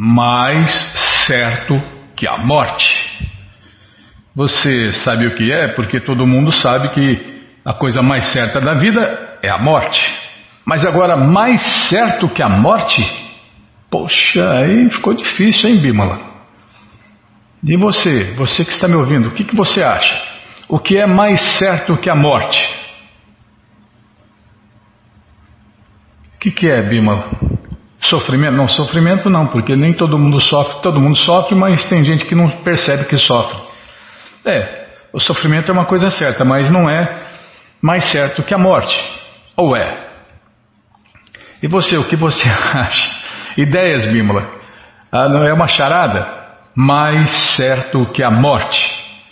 mais certo que a morte. Você sabe o que é? Porque todo mundo sabe que a coisa mais certa da vida é a morte. Mas agora, mais certo que a morte? Poxa, aí ficou difícil, hein, Bímola? E você que está me ouvindo, o que você acha? O que é mais certo que a morte? O que é, Bímola? Sofrimento? Não, sofrimento não, porque nem todo mundo sofre, mas tem gente que não percebe que sofre. O sofrimento é uma coisa certa, mas não é mais certo que a morte. Ou é? E você, o que você acha? Ideias, Bímola? Não é uma charada? Mais certo que a morte?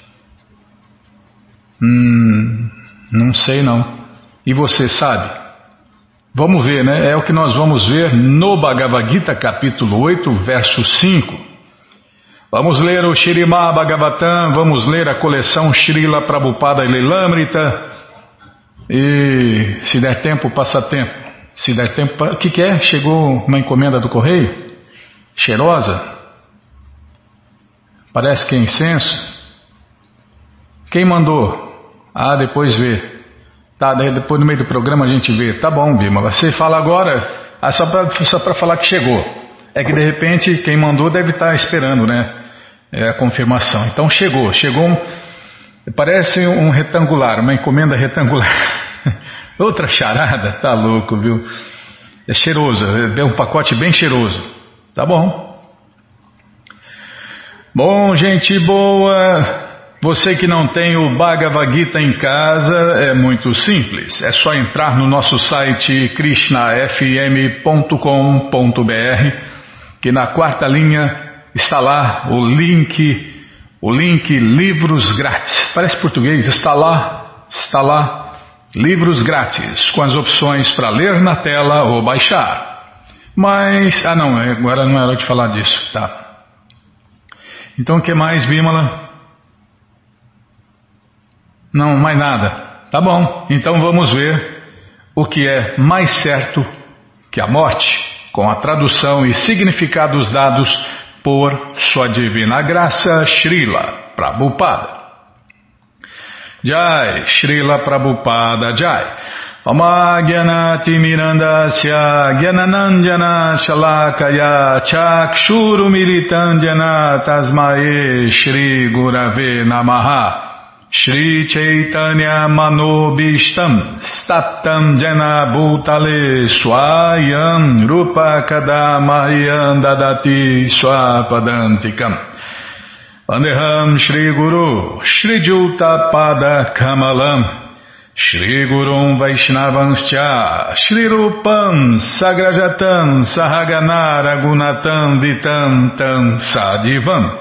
Não sei não. E você sabe? Vamos ver, né? É o que nós vamos ver no Bhagavad Gita, capítulo 8, verso 5. Vamos ler o Śrīmad Bhagavatam, vamos ler a coleção Srila Prabhupada Lilamrita. E se der tempo, passa tempo. Se der tempo, o que é? Chegou uma encomenda do correio? Cheirosa? Parece que é incenso. Quem mandou? Depois vê. Tá, depois no meio do programa a gente vê. Tá bom, Bímola. Você fala agora, só para falar que chegou. É que de repente quem mandou deve estar esperando, né? A confirmação. Então chegou parece um retangular, uma encomenda retangular. Outra charada, tá louco, viu? É cheiroso, é um pacote bem cheiroso. Tá bom. Bom, gente boa, você que não tem o Bhagavad Gita em casa, é muito simples. É só entrar no nosso site krishnafm.com.br, que na quarta linha está lá o link Livros Grátis. Parece português, está lá, Livros Grátis, com as opções para ler na tela ou baixar. Mas, não, agora não é hora de falar disso, tá? Então o que mais, Bímola? Não, mais nada. Tá bom, então vamos ver o que é mais certo que a morte, com a tradução e significados dados por Sua Divina Graça, Srila Prabhupada. Jai, Srila Prabhupada Jai. Oma Gyanati Mirandasya Gyananandjana Shalakaya Chakshuru Militandjana Tasmae Shri Gurave Namaha. Shri Chaitanya Manobishtam Staptam Jena Bhutale Swayam Rupa Kadamayan Dadati Swapadantikam Vandeham Shri Guru Shri Juta Pada Kamalam Shri Gurum Vaishnavanscha Shri Rupam Sagrajatam Sahaganara Gunatam Vitam Tam Sadivam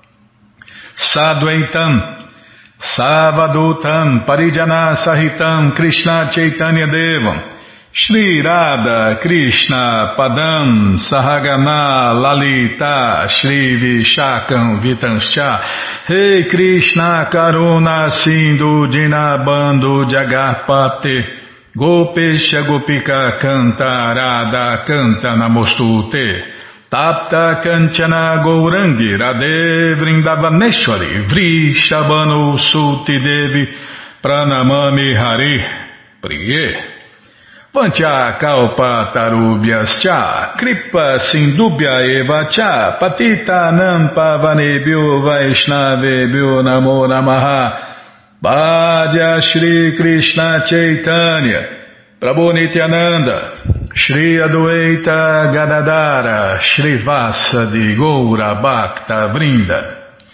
Sadvaitam Savadutam Parijana Sahitam Krishna Chaitanya Devam Shri Radha Krishna Padam Sahagana Lalita Shri Vishakam Vitanscha Rei Krishna Karuna Sindhu Dinabando Jagarpate Gopesha Gopika Canta Radha Canta Namostute Tapta Kanchana Gourangi Radhe Vrindavaneshwari Vrishabhanu Suti Devi Pranamami Hari Priye Vancha Kalpa Tarubhyascha Kripa Sindubhya Eva Cha Patita Nampa Vanebhyo Vaishnavebhyo Namo Namaha Bhaja Shri Krishna Chaitanya Prabhu Nityananda Shri Adwaita Gadadara Shri Vasadi Goura Bhakta Vrinda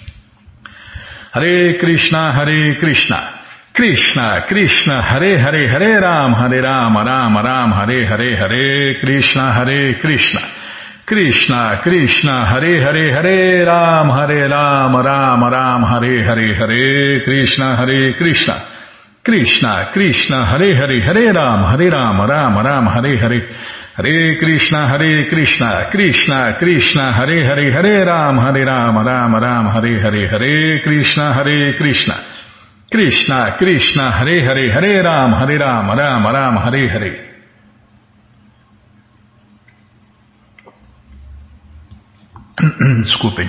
Hare Krishna Krishna Krishna Hare Hare Hare Rama Rama Rama Hare Hare Hare Krishna Krishna Krishna Hare Hare Hare Rama Rama Rama Hare Hare Hare Krishna Krishna Krishna Hare Hare Hare Rama Rama Hare Hare Hare Krishna Krishna Krishna Hare Hare Hare Rama Rama Hare Hare Hare Krishna Krishna Krishna Hare Hare Hare Rama Rama Hare Hare Desculpem.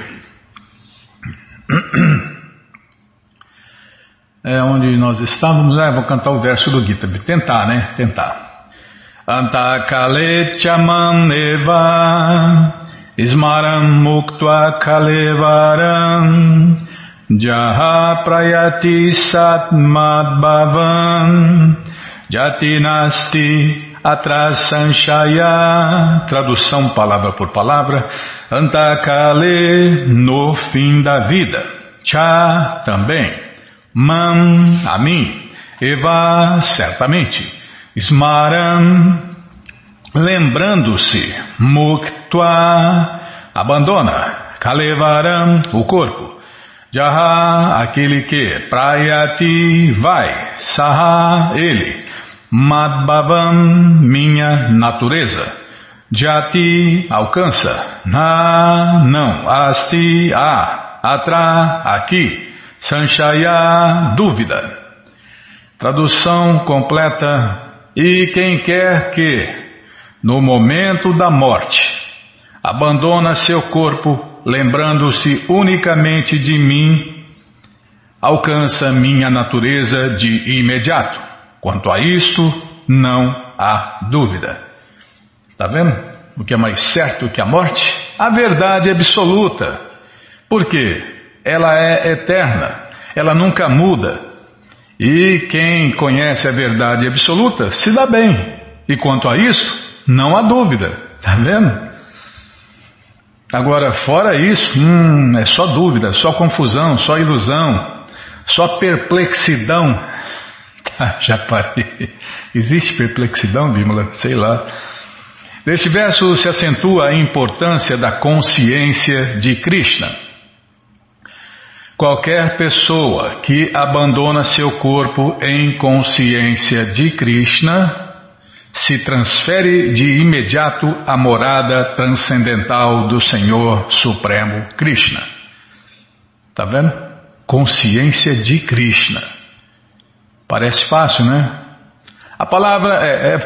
Onde nós estávamos, vou cantar o verso do Gita. Tentar, né? Tentar. Antakale chamam eva Ismaram muktva kalevaram Jaha prayati satmadbhavam Jati nasti atrasanshaya. Tradução palavra por palavra. Antakale, no fim da vida. Cha, também. Mam, a mim. Eva, certamente. Smaram, lembrando-se. Muktva, abandona. Kalevaram, o corpo. Jaha, aquele que. Prayati, vai. Saha, ele. Madbhavam, minha natureza. Jati, alcança. Na, não. Asti, atra, aqui. Sanshaya, dúvida. Tradução completa. E quem quer que, no momento da morte, abandona seu corpo, lembrando-se unicamente de mim, alcança minha natureza de imediato. Quanto a isto, não há dúvida. Está vendo? O que é mais certo que a morte? A verdade absoluta. Por quê? Ela é eterna. Ela nunca muda. E quem conhece a verdade absoluta se dá bem. E quanto a isso, não há dúvida. Está vendo? Agora, fora isso, é só dúvida, só confusão, só ilusão, só perplexidão. Já parei. Existe perplexidão, Bímola? Sei lá. Neste verso se acentua a importância da consciência de Krishna. Qualquer pessoa que abandona seu corpo em consciência de Krishna se transfere de imediato à morada transcendental do Senhor Supremo Krishna. Está vendo? Consciência de Krishna. Parece fácil, né? A palavra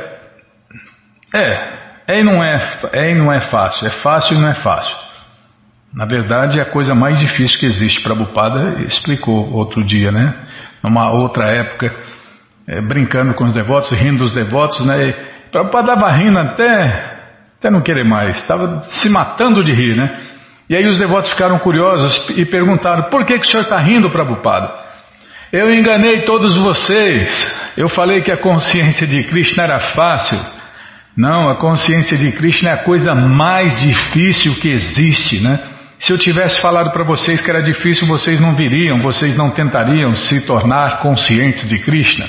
e não é fácil. É fácil e não é fácil. Na verdade, é a coisa mais difícil que existe. Prabhupada explicou outro dia, né? Numa outra época, brincando com os devotos, rindo dos devotos, né? E Prabhupada estava rindo até não querer mais, estava se matando de rir, né? E aí os devotos ficaram curiosos e perguntaram: por que o senhor está rindo, Prabhupada? Eu enganei todos vocês. Eu falei que a consciência de Krishna era fácil. Não, a consciência de Krishna é a coisa mais difícil que existe, né? Se eu tivesse falado para vocês que era difícil, vocês não viriam, vocês não tentariam se tornar conscientes de Krishna.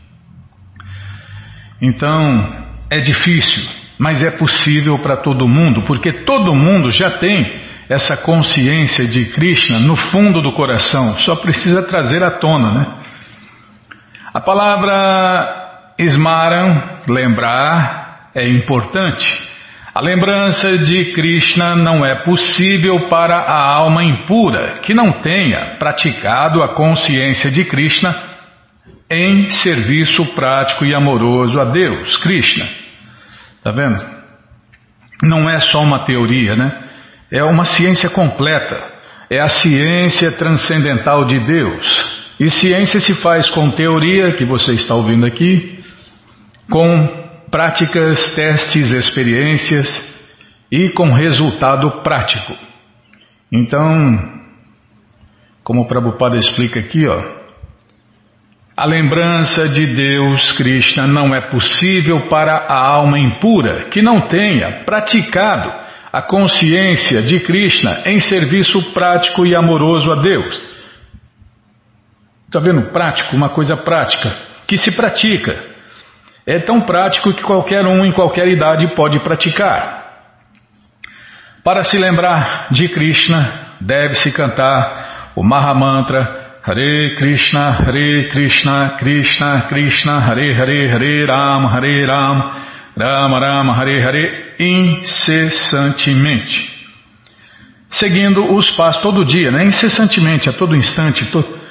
Então, é difícil, mas é possível para todo mundo, porque todo mundo já tem essa consciência de Krishna no fundo do coração, só precisa trazer à tona, né? A palavra Smaran, lembrar, é importante. A lembrança de Krishna não é possível para a alma impura que não tenha praticado a consciência de Krishna em serviço prático e amoroso a Deus, Krishna. Está vendo? Não é só uma teoria, né? É uma ciência completa. É a ciência transcendental de Deus. E ciência se faz com teoria, que você está ouvindo aqui, com práticas, testes, experiências e com resultado prático. Então, como o Prabhupada explica aqui, a lembrança de Deus, Krishna, não é possível para a alma impura que não tenha praticado a consciência de Krishna em serviço prático e amoroso a Deus. Está vendo? Prático, uma coisa prática, que se pratica. É tão prático que qualquer um em qualquer idade pode praticar. Para se lembrar de Krishna, deve-se cantar o Mahamantra Hare Krishna, Krishna Krishna, Hare Hare, Hare Rama, Rama Rama, Hare Hare, incessantemente. Seguindo os passos todo dia, né? Incessantemente, a todo instante.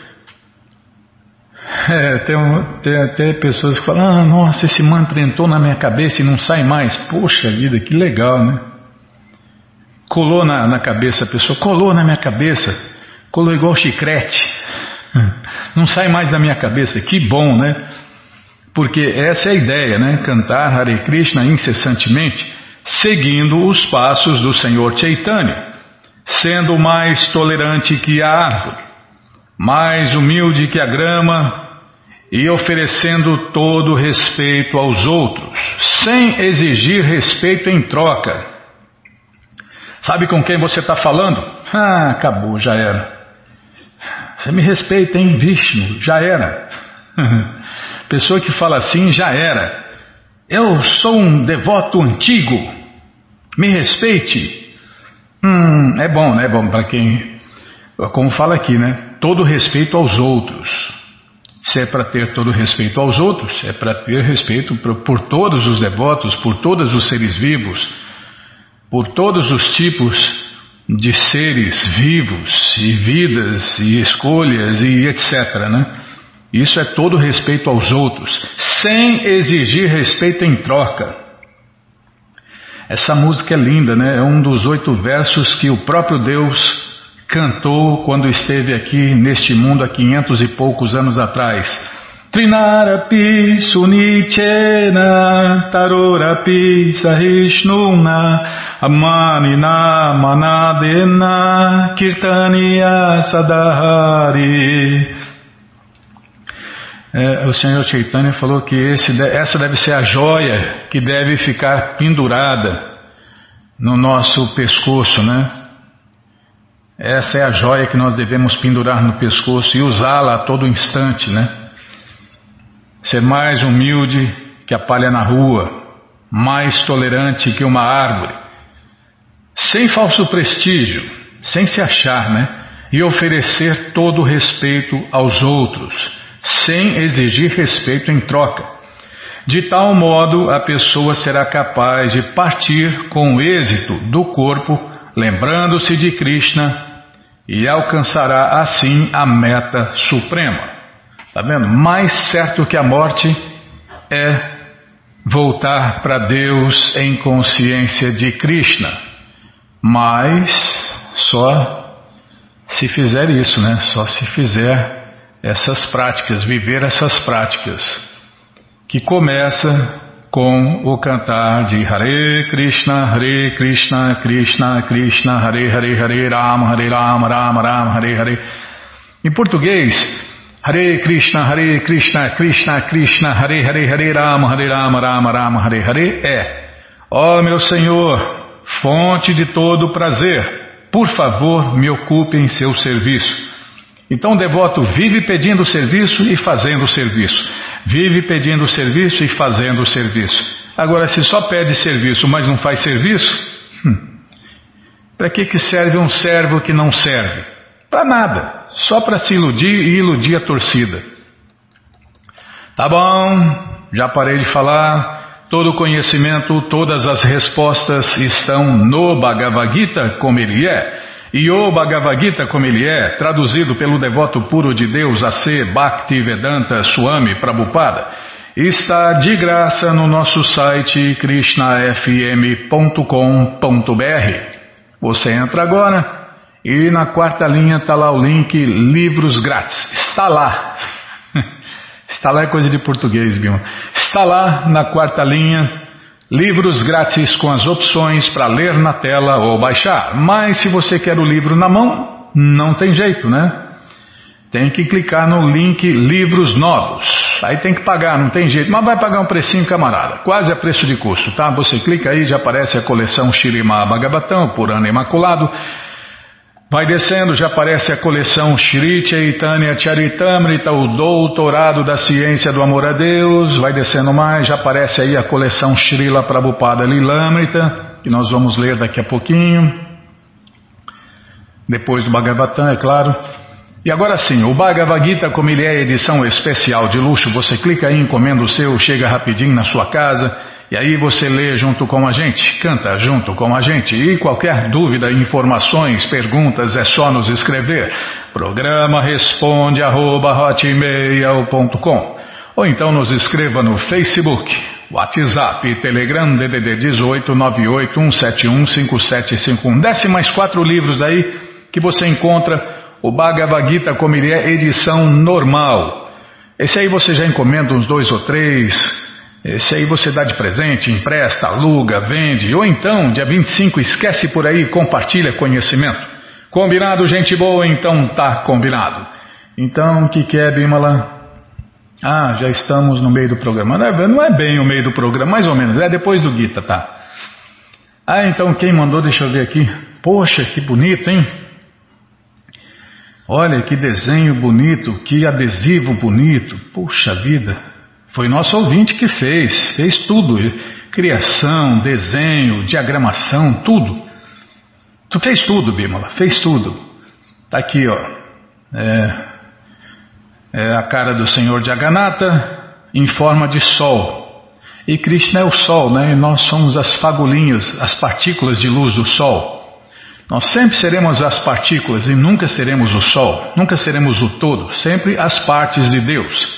Tem até pessoas que falam: nossa, esse mantra entrou na minha cabeça e não sai mais. Poxa vida, que legal, né? colou na cabeça a pessoa, colou na minha cabeça, colou igual chiclete, não sai mais da minha cabeça, que bom, né? Porque essa é a ideia, né? Cantar Hare Krishna incessantemente, seguindo os passos do Senhor Chaitanya, sendo mais tolerante que a árvore, mais humilde que a grama e oferecendo todo respeito aos outros, sem exigir respeito em troca. Sabe com quem você está falando? Ah, acabou, já era. Você me respeita, hein, Vishnu? Já era. Pessoa que fala assim, já era. Eu sou um devoto antigo. Me respeite. É bom, né? É bom para quem... Como fala aqui, né? Todo respeito aos outros. Se é para ter todo respeito aos outros, é para ter respeito por todos os devotos, por todos os seres vivos, por todos os tipos de seres vivos e vidas e escolhas e etc, né? Isso é todo respeito aos outros, sem exigir respeito em troca. Essa música é linda, né? É um dos 8 versos que o próprio Deus cantou quando esteve aqui neste mundo há 500 e poucos anos atrás. Trinarapi sunichena tarorapi sahishnuna amanina manadena kirtaniya sadahari. O Senhor Chaitanya falou que essa deve ser a joia que deve ficar pendurada no nosso pescoço, né? Essa é a joia que nós devemos pendurar no pescoço e usá-la a todo instante, né? Ser mais humilde que a palha na rua, mais tolerante que uma árvore, sem falso prestígio, sem se achar, né? E oferecer todo o respeito aos outros, sem exigir respeito em troca. De tal modo, a pessoa será capaz de partir com o êxito do corpo, lembrando-se de Krishna, e alcançará assim a meta suprema. Está vendo? Mais certo que a morte é voltar para Deus em consciência de Krishna. Mas só se fizer isso, né? Só se fizer essas práticas, viver essas práticas, que começa com o cantar de Hare Krishna, Krishna Krishna, Hare Hare, Hare Rama, Rama Rama, Hare Hare. Em português, Hare Krishna, Krishna Krishna, Hare Hare, Hare Rama, Rama Rama, Hare Hare é: ó meu Senhor, fonte de todo prazer, por favor me ocupe em seu serviço. Então o devoto vive pedindo serviço e fazendo serviço. Vive pedindo serviço e fazendo serviço. Agora, se só pede serviço, mas não faz serviço, para que serve um servo que não serve? Para nada, só para se iludir e iludir a torcida. Tá bom, já parei de falar. Todo o conhecimento, todas as respostas estão no Bhagavad Gita como ele é. E o Bhagavad Gita como ele é, traduzido pelo devoto puro de Deus A.C. Bhaktivedanta Swami Prabhupada, está de graça no nosso site krishnafm.com.br. Você entra agora e na 4ª linha está lá o link Livros Grátis. Está lá. Está lá é coisa de português, Bima. Está lá na 4ª linha. Livros grátis com as opções para ler na tela ou baixar. Mas se você quer o livro na mão, não tem jeito, né? Tem que clicar no link Livros Novos. Aí tem que pagar, não tem jeito. Mas vai pagar um precinho, camarada. Quase a preço de custo, tá? Você clica aí, já aparece a coleção Śrīmad Bhagavatam, Purana Imaculado. Vai descendo, já aparece a coleção Shri Chaitanya Charitamrita, o Doutorado da Ciência do Amor a Deus. Vai descendo mais, já aparece aí a coleção Srila Prabhupada Lilamrita, que nós vamos ler daqui a pouquinho. Depois do Bhagavatam, é claro. E agora sim, o Bhagavad Gita, como ele é edição especial de luxo, você clica aí, encomenda o seu, chega rapidinho na sua casa. E aí você lê junto com a gente, canta junto com a gente. E qualquer dúvida, informações, perguntas, é só nos escrever. Programa responde @hotmail.com. Ou então nos escreva no Facebook, WhatsApp e Telegram DDD 18 981715751. Desce mais 4 livros aí que você encontra o Bhagavad Gita como ele é, edição normal. Esse aí você já encomenda uns 2 ou 3. Esse aí você dá de presente, empresta, aluga, vende. Ou então, dia 25, esquece por aí e compartilha conhecimento. Combinado, gente boa? Então tá combinado. Então, o que é, Bimala? Ah, já estamos no meio do programa. Não é bem o meio do programa, mais ou menos. É depois do Gita, tá? Ah, então quem mandou, deixa eu ver aqui. Poxa, que bonito, hein? Olha, que desenho bonito, que adesivo bonito. Puxa vida. Foi nosso ouvinte que fez tudo. Criação, desenho, diagramação, tudo. Tu fez tudo, Bimala, fez tudo. Tá aqui, ó. É a cara do Senhor Jagannatha em forma de sol. E Krishna é o sol, né? E nós somos as fagulhinhas, as partículas de luz do sol. Nós sempre seremos as partículas e nunca seremos o sol, nunca seremos o todo, sempre as partes de Deus.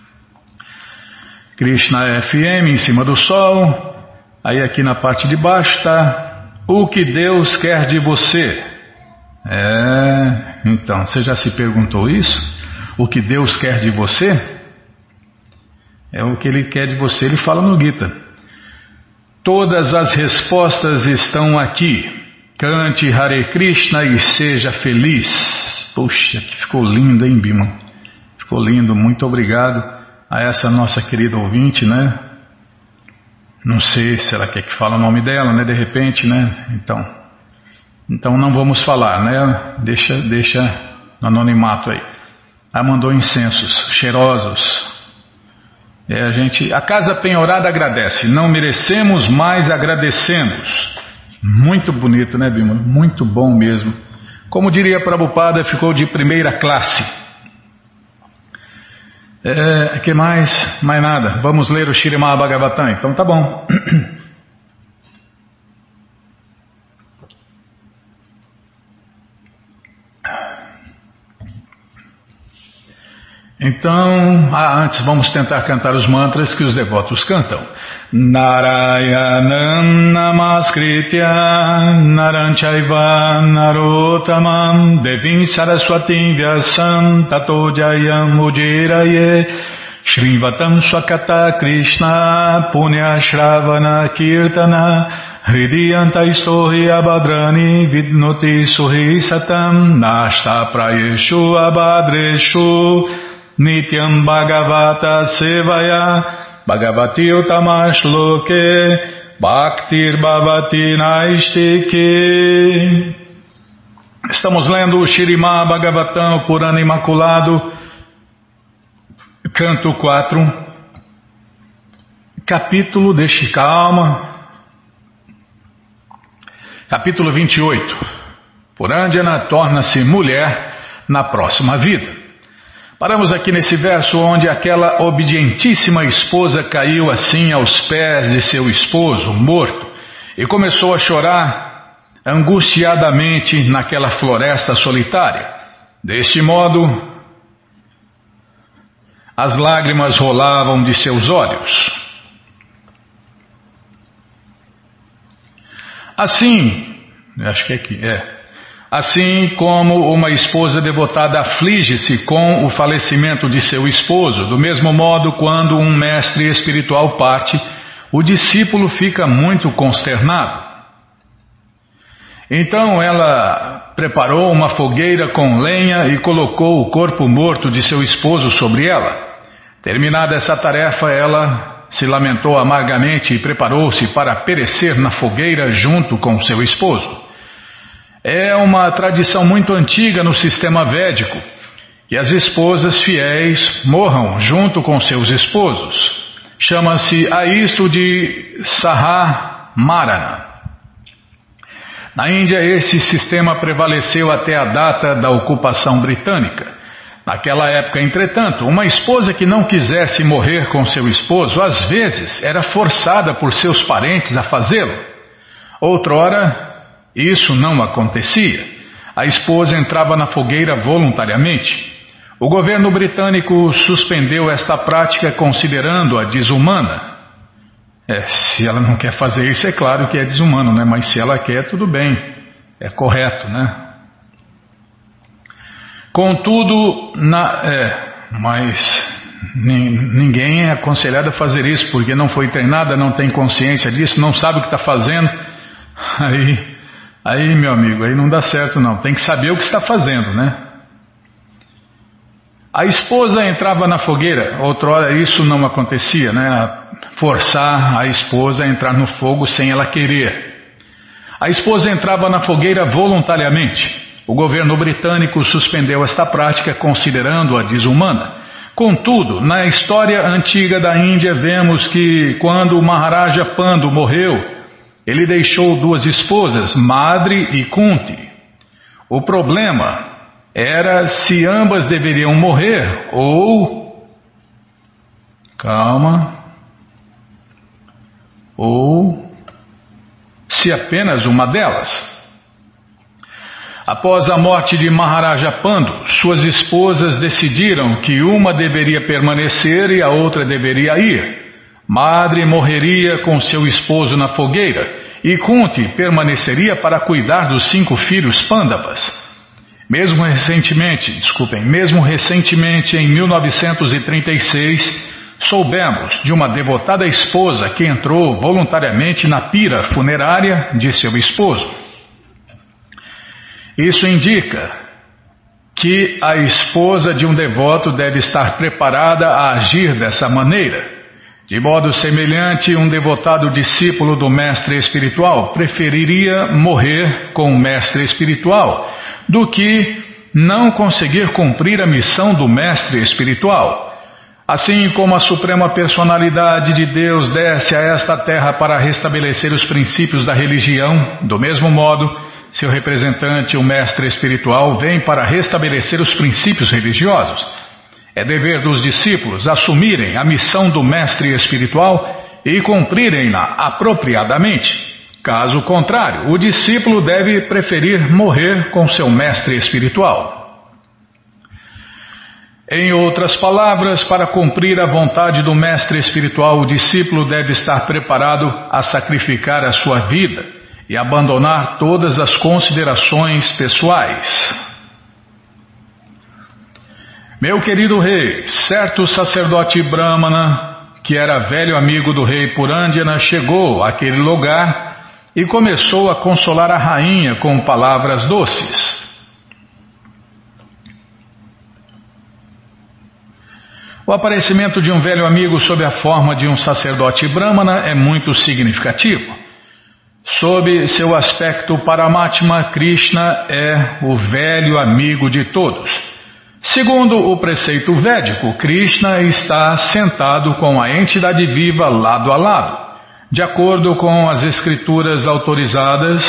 Krishna é FM em cima do sol. Aí aqui na parte de baixo está o que Deus quer de você. Então, você já se perguntou isso? O que Deus quer de você? É o que Ele quer de você, Ele fala no Gita. Todas as respostas estão aqui. Cante Hare Krishna e seja feliz. Puxa, que ficou lindo, hein, Bima? Ficou lindo, muito obrigado a essa nossa querida ouvinte, né? Não sei se ela quer que fale o nome dela, né? De repente, né? Então não vamos falar, né? Deixa no anonimato aí. Ela mandou incensos cheirosos. A Casa Penhorada agradece. Não merecemos, mas agradecemos. Muito bonito, né, Bima? Muito bom mesmo. Como diria Prabhupada, ficou de primeira classe. Que mais? Mais nada. Vamos ler o Śrīmad Bhagavatam. Então tá bom. Então, antes vamos tentar cantar os mantras que os devotos cantam. Narayanam namaskritya naranchaiva narottamam devim saraswatim vyasam tato jayam ujiraye shrivatam swakata krishna punyashravana kirtana hridiyanta istohi abadrani vidnoti suhi satam nashta prayeshu abadreshu Nityam Bhagavata Sevaya Bhagavati Utamash Loke Bhaktir Bhavati Naistike. Estamos lendo o Śrīmad Bhagavatam, o Purana Imaculado, canto 4, capítulo, capítulo 28. Purandjana torna-se mulher na próxima vida. Paramos aqui nesse verso onde aquela obedientíssima esposa caiu assim aos pés de seu esposo, morto, e começou a chorar angustiadamente naquela floresta solitária. Deste modo, as lágrimas rolavam de seus olhos. Assim, acho que aqui Assim como uma esposa devotada aflige-se com o falecimento de seu esposo, do mesmo modo, quando um mestre espiritual parte, o discípulo fica muito consternado. Então ela preparou uma fogueira com lenha e colocou o corpo morto de seu esposo sobre ela. Terminada essa tarefa, ela se lamentou amargamente e preparou-se para perecer na fogueira junto com seu esposo. É uma tradição muito antiga no sistema védico que as esposas fiéis morram junto com seus esposos. Chama-se a isto de Sahamarana. Na Índia, esse sistema prevaleceu até a data da ocupação britânica. Naquela época, entretanto, uma esposa que não quisesse morrer com seu esposo, às vezes era forçada por seus parentes a fazê-lo. Outrora, isso não acontecia. A esposa entrava na fogueira voluntariamente. O governo britânico suspendeu esta prática considerando-a desumana. Se ela não quer fazer isso, é claro que é desumano, né? Mas se ela quer, tudo bem, é correto, né? Contudo, mas ninguém é aconselhado a fazer isso, porque não foi treinada, não tem consciência disso, não sabe o que está fazendo. Aí, meu amigo, aí não dá certo não, tem que saber o que está fazendo, né? A esposa entrava na fogueira, outrora isso não acontecia, né? Forçar a esposa a entrar no fogo sem ela querer. A esposa entrava na fogueira voluntariamente. O governo britânico suspendeu esta prática considerando-a desumana. Contudo, na história antiga da Índia vemos que quando o Maharaja Pandu morreu, ele deixou 2 esposas, Madri e Kunti. O problema era se ambas deveriam morrer ou... ou se apenas uma delas. Após a morte de Maharaja Pandu, suas esposas decidiram que uma deveria permanecer e a outra deveria ir. Madri morreria com seu esposo na fogueira e Kunti permaneceria para cuidar dos 5 filhos Pandavas. Mesmo recentemente, em 1936, soubemos de uma devotada esposa que entrou voluntariamente na pira funerária de seu esposo. Isso indica que a esposa de um devoto deve estar preparada a agir dessa maneira. De modo semelhante, um devotado discípulo do mestre espiritual preferiria morrer com o mestre espiritual do que não conseguir cumprir a missão do mestre espiritual. Assim como a Suprema Personalidade de Deus desce a esta terra para restabelecer os princípios da religião, do mesmo modo, seu representante, o mestre espiritual, vem para restabelecer os princípios religiosos. É dever dos discípulos assumirem a missão do mestre espiritual e cumprirem-na apropriadamente. Caso contrário, o discípulo deve preferir morrer com seu mestre espiritual. Em outras palavras, para cumprir a vontade do mestre espiritual, o discípulo deve estar preparado a sacrificar a sua vida e abandonar todas as considerações pessoais. Meu querido rei, certo sacerdote Brahmana, que era velho amigo do rei Purandjana, chegou àquele lugar e começou a consolar a rainha com palavras doces. O aparecimento de um velho amigo sob a forma de um sacerdote Brahmana é muito significativo. Sob seu aspecto Paramatma, Krishna é o velho amigo de todos. Segundo o preceito védico, Krishna está sentado com a entidade viva lado a lado. De acordo com as escrituras autorizadas,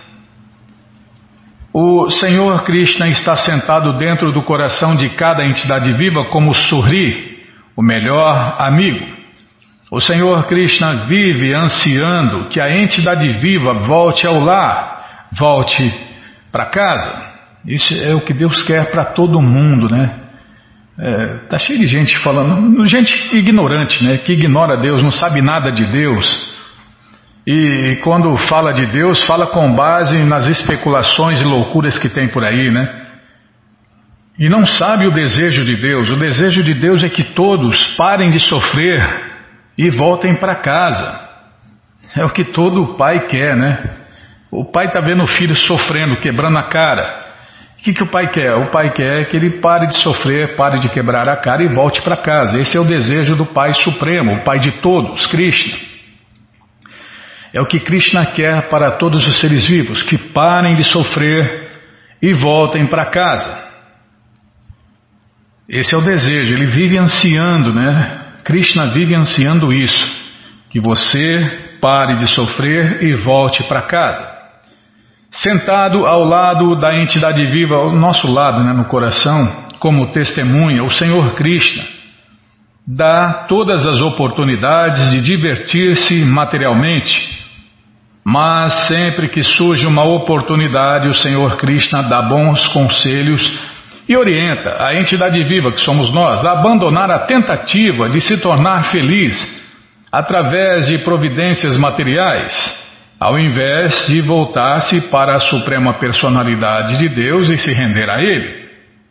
o Senhor Krishna está sentado dentro do coração de cada entidade viva como Surri, o melhor amigo. O Senhor Krishna vive ansiando que a entidade viva volte ao lar, volte para casa. Isso é o que Deus quer para todo mundo, né? Tá cheio de gente falando, gente ignorante, né? Que ignora Deus, não sabe nada de Deus. E quando fala de Deus, fala com base nas especulações e loucuras que tem por aí, né? E não sabe o desejo de Deus. O desejo de Deus é que todos parem de sofrer e voltem para casa. É o que todo pai quer, né? O pai está vendo o filho sofrendo, quebrando a cara. O que o pai quer? O pai quer que ele pare de sofrer, pare de quebrar a cara e volte para casa. Esse é o desejo do Pai Supremo, o Pai de todos, Krishna. É o que Krishna quer para todos os seres vivos, que parem de sofrer e voltem para casa. Esse é o desejo, ele vive ansiando, né? Krishna vive ansiando isso, que você pare de sofrer e volte para casa. Sentado ao lado da entidade viva, ao nosso lado, né, no coração, como testemunha, o Senhor Krishna dá todas as oportunidades de divertir-se materialmente, mas sempre que surge uma oportunidade, o Senhor Krishna dá bons conselhos e orienta a entidade viva, que somos nós, a abandonar a tentativa de se tornar feliz, através de providências materiais, ao invés de voltar-se para a Suprema Personalidade de Deus e se render a Ele.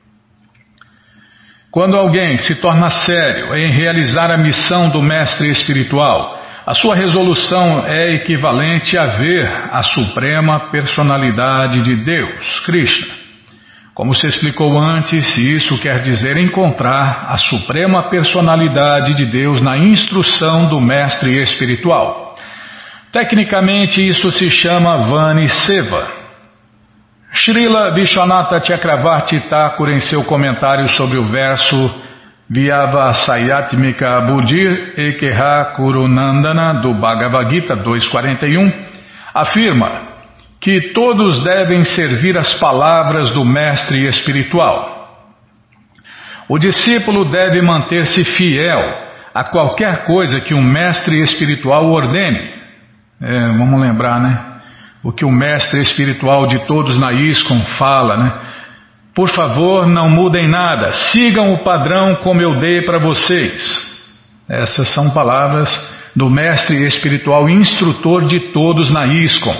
Quando alguém se torna sério em realizar a missão do Mestre Espiritual, a sua resolução é equivalente a ver a Suprema Personalidade de Deus, Krishna. Como se explicou antes, isso quer dizer encontrar a Suprema Personalidade de Deus na instrução do Mestre Espiritual. Tecnicamente, isso se chama Vani Seva. Srila Vishwanatha Chakravarti Thakur, em seu comentário sobre o verso Vyavasayatmika Buddhir Ekeha Kurunandana do Bhagavad Gita 2.41, afirma que todos devem servir as palavras do Mestre Espiritual. O discípulo deve manter-se fiel a qualquer coisa que um Mestre Espiritual ordene. Vamos lembrar, né? O que o Mestre Espiritual de todos na ISKCON fala, né? Por favor, não mudem nada, sigam o padrão como eu dei para vocês. Essas são palavras do Mestre Espiritual instrutor de todos na ISKCON.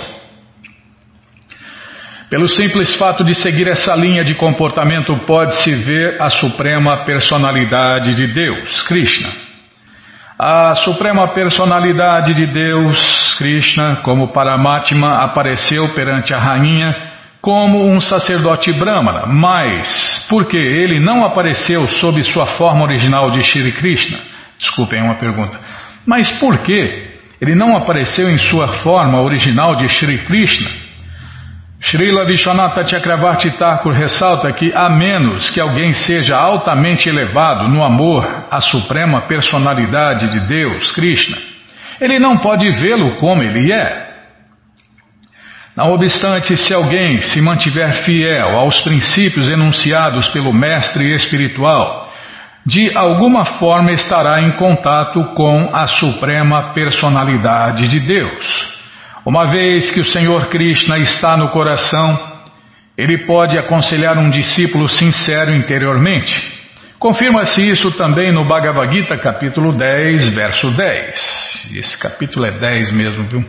Pelo simples fato de seguir essa linha de comportamento, pode-se ver a Suprema Personalidade de Deus, Krishna. A Suprema Personalidade de Deus, Krishna, como Paramatma, apareceu perante a rainha como um sacerdote Brahmana, mas por que ele não apareceu sob sua forma original de Shri Krishna? Desculpem, uma pergunta. Mas por que ele não apareceu em sua forma original de Shri Krishna? Srila Vishwanatha Chakravarti Thakur ressalta que, a menos que alguém seja altamente elevado no amor à Suprema Personalidade de Deus, Krishna, ele não pode vê-lo como ele é. Não obstante, se alguém se mantiver fiel aos princípios enunciados pelo Mestre Espiritual, de alguma forma estará em contato com a Suprema Personalidade de Deus. Uma vez que o Senhor Krishna está no coração, ele pode aconselhar um discípulo sincero interiormente. Confirma-se isso também no Bhagavad Gita, capítulo 10, verso 10. Esse capítulo é 10 mesmo, viu?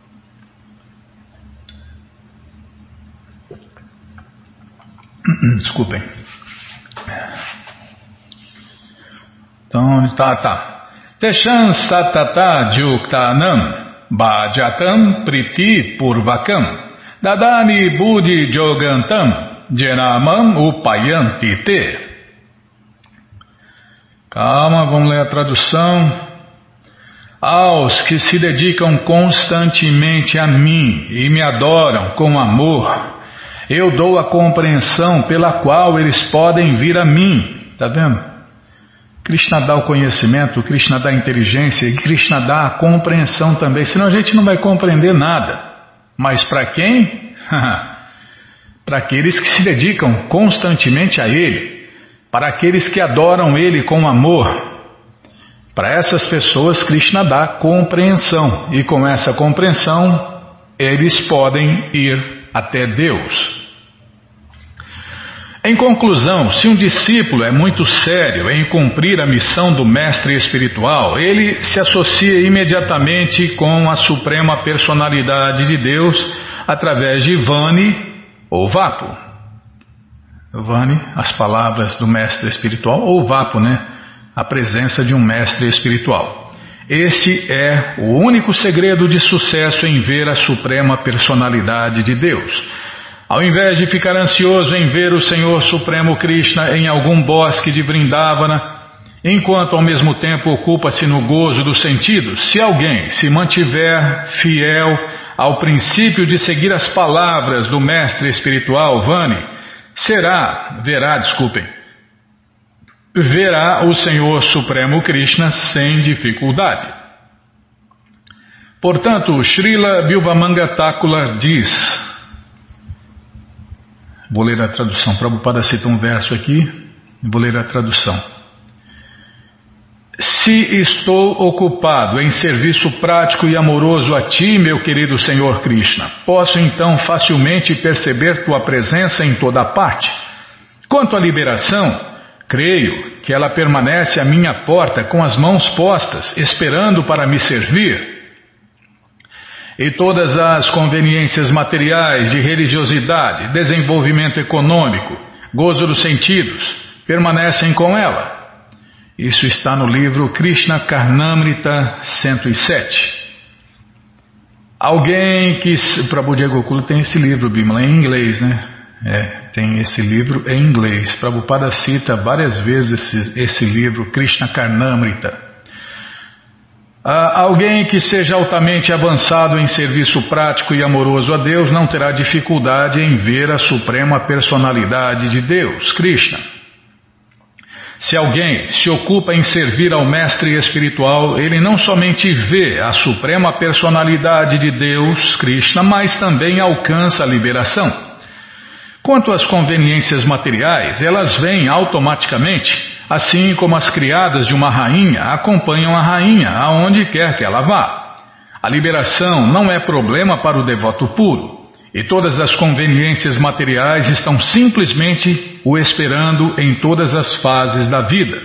Desculpem. Então, tá. Teshan satata juktanam Bhajatam priti purvakam Dadani buddhi jogantam Jenamam upayanti te. Calma, vamos ler a tradução. Aos que se dedicam constantemente a mim e me adoram com amor, eu dou a compreensão pela qual eles podem vir a mim. Está vendo? Krishna dá o conhecimento, Krishna dá a inteligência e Krishna dá a compreensão também, senão a gente não vai compreender nada. Mas para quem? Para aqueles que se dedicam constantemente a Ele, para aqueles que adoram Ele com amor. Para essas pessoas Krishna dá compreensão e com essa compreensão eles podem ir até Deus. Em conclusão, se um discípulo é muito sério em cumprir a missão do Mestre Espiritual, ele se associa imediatamente com a Suprema Personalidade de Deus através de Vani ou Vapo. Vani, as palavras do Mestre Espiritual, ou Vapo, né? A presença de um Mestre Espiritual. Este é o único segredo de sucesso em ver a Suprema Personalidade de Deus. Ao invés de ficar ansioso em ver o Senhor Supremo Krishna em algum bosque de Vrindavana, enquanto ao mesmo tempo ocupa-se no gozo dos sentidos, se alguém se mantiver fiel ao princípio de seguir as palavras do Mestre Espiritual Vani, verá o Senhor Supremo Krishna sem dificuldade. Portanto, Srila Bilvamanga Thakura diz... Vou ler a tradução. Prabhupada cita um verso aqui, vou ler a tradução. Se estou ocupado em serviço prático e amoroso a ti, meu querido Senhor Krishna, posso então facilmente perceber tua presença em toda parte. Quanto à liberação, Creio que ela permanece à minha porta com as mãos postas, esperando para me servir. E todas as conveniências materiais de religiosidade, desenvolvimento econômico, gozo dos sentidos, permanecem com ela. Isso está no livro Krishna Karnamrita 107. Alguém que... Prabhupada Gokula tem esse livro, Bimala, em inglês, né? Tem esse livro em inglês. Prabhupada cita várias vezes esse livro, Krishna Karnamrita. Alguém que seja altamente avançado em serviço prático e amoroso a Deus não terá dificuldade em ver a suprema personalidade de Deus, Krishna. Se alguém se ocupa em servir ao mestre espiritual, ele não somente vê a suprema personalidade de Deus, Krishna, mas também alcança a liberação. Quanto às conveniências materiais, elas vêm automaticamente, assim como as criadas de uma rainha acompanham a rainha aonde quer que ela vá. A liberação não é problema para o devoto puro, e todas as conveniências materiais estão simplesmente o esperando em todas as fases da vida.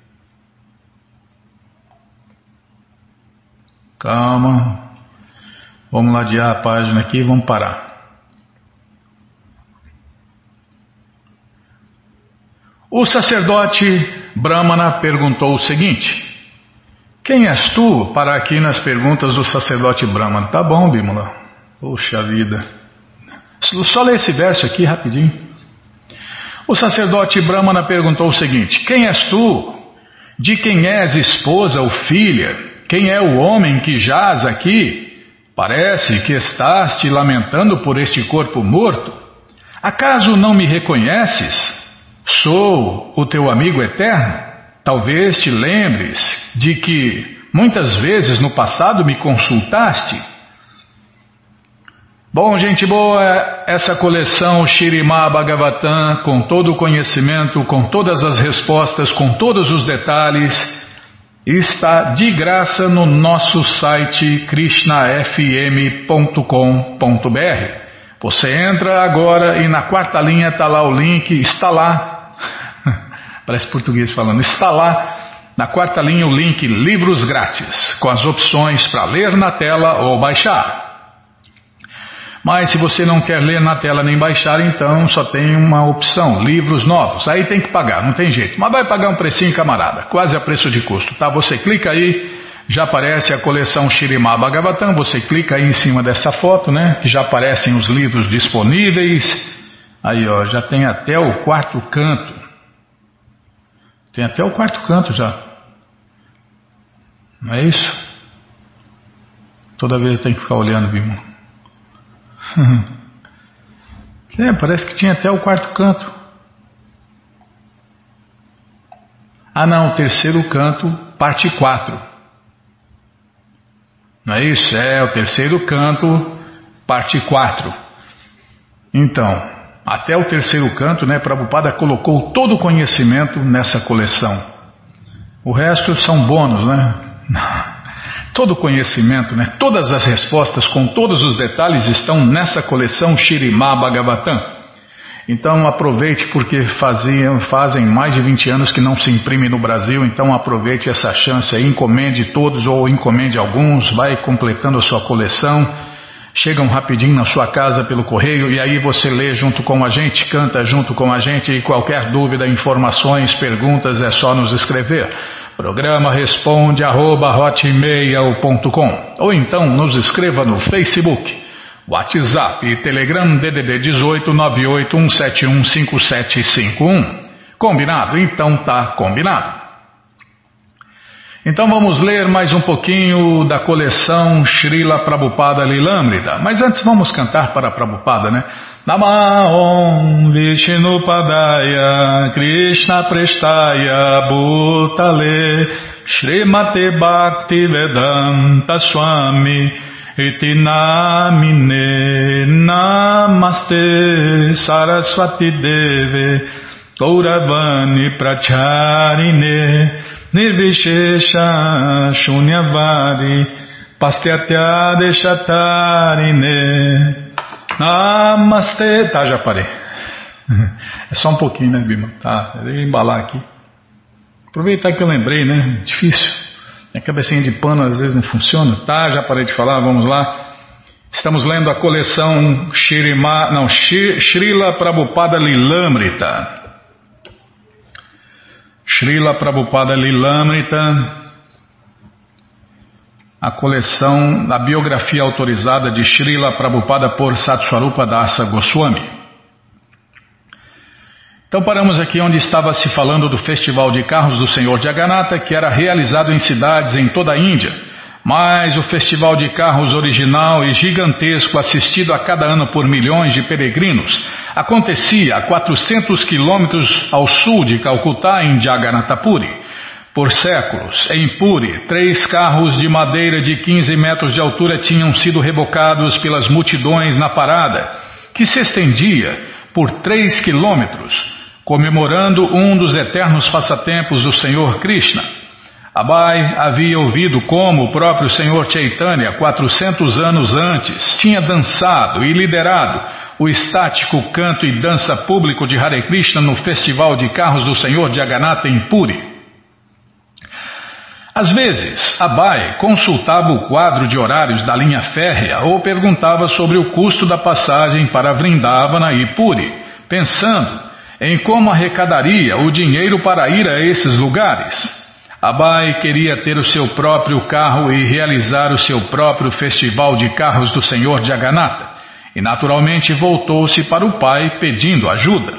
Calma, vamos ladear a página aqui e vamos parar. O sacerdote Brahmana perguntou o seguinte: quem és tu para aqui nas perguntas do sacerdote Brahmana? Tá bom, Bimala. Poxa vida. Só ler esse verso aqui rapidinho. O sacerdote Brahmana perguntou o seguinte: quem és tu? De quem és esposa ou filha? Quem é o homem que jaz aqui? Parece que estás te lamentando por este corpo morto. Acaso não me reconheces? Sou o teu amigo eterno? Talvez te lembres de que muitas vezes no passado me consultaste. Bom, gente boa, essa coleção Śrīmad Bhagavatam, com todo o conhecimento, com todas as respostas, com todos os detalhes, está de graça no nosso site krishnafm.com.br. Você entra agora e na quarta linha está lá o link, está lá. Parece português falando. Está lá, na quarta linha, o link Livros Grátis, com as opções para ler na tela ou baixar. Mas se você não quer ler na tela nem baixar, então só tem uma opção, livros novos. Aí tem que pagar, não tem jeito. Mas vai pagar um precinho, camarada, quase a preço de custo. Tá? Você clica aí, já aparece a coleção Śrīmad Bhagavatam, você clica aí em cima dessa foto, né? Que já aparecem os livros disponíveis. Aí, ó, já tem até o quarto canto. Tem até o quarto canto já. Não é isso? Toda vez tem que ficar olhando, Bima. Parece que tinha até o quarto canto. Ah não, o terceiro canto, parte 4. Não é isso? É o terceiro canto, parte 4. Então, até o terceiro canto, né, Prabhupada colocou todo o conhecimento nessa coleção. O resto são bônus, né? Todo o conhecimento, né, todas as respostas com todos os detalhes estão nessa coleção Śrīmad Bhagavatam. Então aproveite, porque fazem mais de 20 anos que não se imprime no Brasil, então aproveite essa chance aí, encomende todos ou encomende alguns, vai completando a sua coleção. Chegam rapidinho na sua casa pelo correio e aí você lê junto com a gente, canta junto com a gente, e qualquer dúvida, informações, perguntas é só nos escrever. Programa responde@hotmail.com ou então nos escreva no Facebook, WhatsApp e Telegram DDD 18 981715751. Combinado? Então tá combinado. Então vamos ler mais um pouquinho da coleção Srila Prabhupada Lilamrita. Mas antes vamos cantar para Prabhupada, né? Namahom Vishnupadaya Krishna Prestaya Bhutale Srimate Bhaktivedanta Swami Iti Namine Namaste Saraswati Deve Gauravani Pracharine Nirvishesha Shunyavari Pastyatya Deshatarine Namaste. Tá, já parei. É só um pouquinho, né, Bima? Tá, eu ia embalar aqui. Aproveitar que eu lembrei, né? Difícil. Minha cabecinha de pano às vezes não funciona. Tá, já parei de falar, vamos lá. Estamos lendo a coleção Srila Prabhupada Lilamrita. Srila Prabhupada Lilamrita, a coleção da biografia autorizada de Srila Prabhupada por Satsvarupa Dasa Goswami. Então paramos aqui onde estava se falando do festival de carros do Senhor Jagannatha, que era realizado em cidades em toda a Índia. Mas o festival de carros original e gigantesco, assistido a cada ano por milhões de peregrinos, acontecia a 400 quilômetros ao sul de Calcutá, em Jagannath Puri. Por séculos, em Puri, 3 carros de madeira de 15 metros de altura tinham sido rebocados pelas multidões na parada, que se estendia por 3 quilômetros, comemorando um dos eternos passatempos do Senhor Krishna. Abai havia ouvido como o próprio Senhor Chaitanya, 400 anos antes, tinha dançado e liderado o estático canto e dança público de Hare Krishna no festival de carros do Senhor Jagannatha em Puri. Às vezes, Abai consultava o quadro de horários da linha férrea ou perguntava sobre o custo da passagem para Vrindavana e Puri, pensando em como arrecadaria o dinheiro para ir a esses lugares. Abai queria ter o seu próprio carro e realizar o seu próprio festival de carros do Senhor Jagannatha, e naturalmente voltou-se para o pai pedindo ajuda.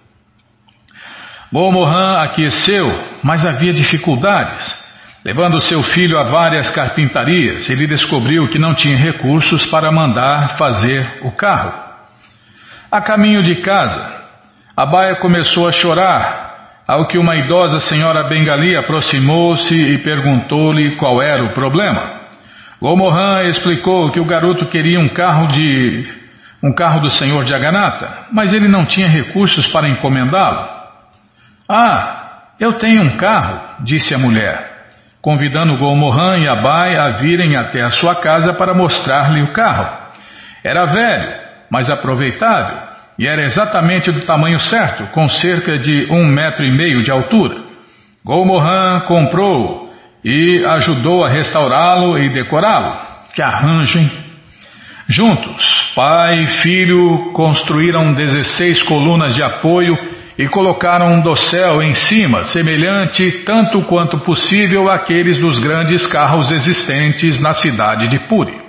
Gomohan aqueceu, mas havia dificuldades. Levando seu filho a várias carpintarias, ele descobriu que não tinha recursos para mandar fazer o carro. A caminho de casa, Abai começou a chorar, ao que uma idosa senhora bengali aproximou-se e perguntou-lhe qual era o problema. Gomohan explicou que o garoto queria um carro do Senhor Jagannatha, mas ele não tinha recursos para encomendá-lo. Ah, eu tenho um carro, disse a mulher, convidando Gomohan e Abai a virem até a sua casa para mostrar-lhe o carro. Era velho, mas aproveitável, e era exatamente do tamanho certo, com cerca de 1,5 metro de altura. Gomohan comprou e ajudou a restaurá-lo e decorá-lo. Que arranjo, hein? Juntos, pai e filho construíram 16 colunas de apoio e colocaram um dossel em cima, semelhante tanto quanto possível àqueles dos grandes carros existentes na cidade de Puri.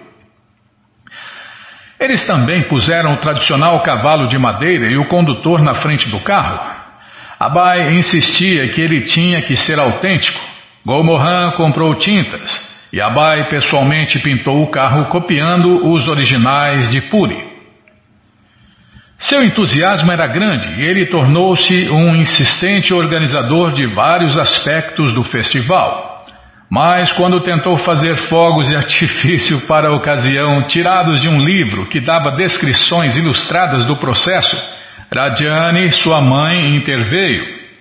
Eles também puseram o tradicional cavalo de madeira e o condutor na frente do carro. Abai insistia que ele tinha que ser autêntico. Gomohan comprou tintas e Abai pessoalmente pintou o carro copiando os originais de Puri. Seu entusiasmo era grande e ele tornou-se um insistente organizador de vários aspectos do festival. Mas quando tentou fazer fogos de artifício para a ocasião, tirados de um livro que dava descrições ilustradas do processo, Rajani, sua mãe, interveio.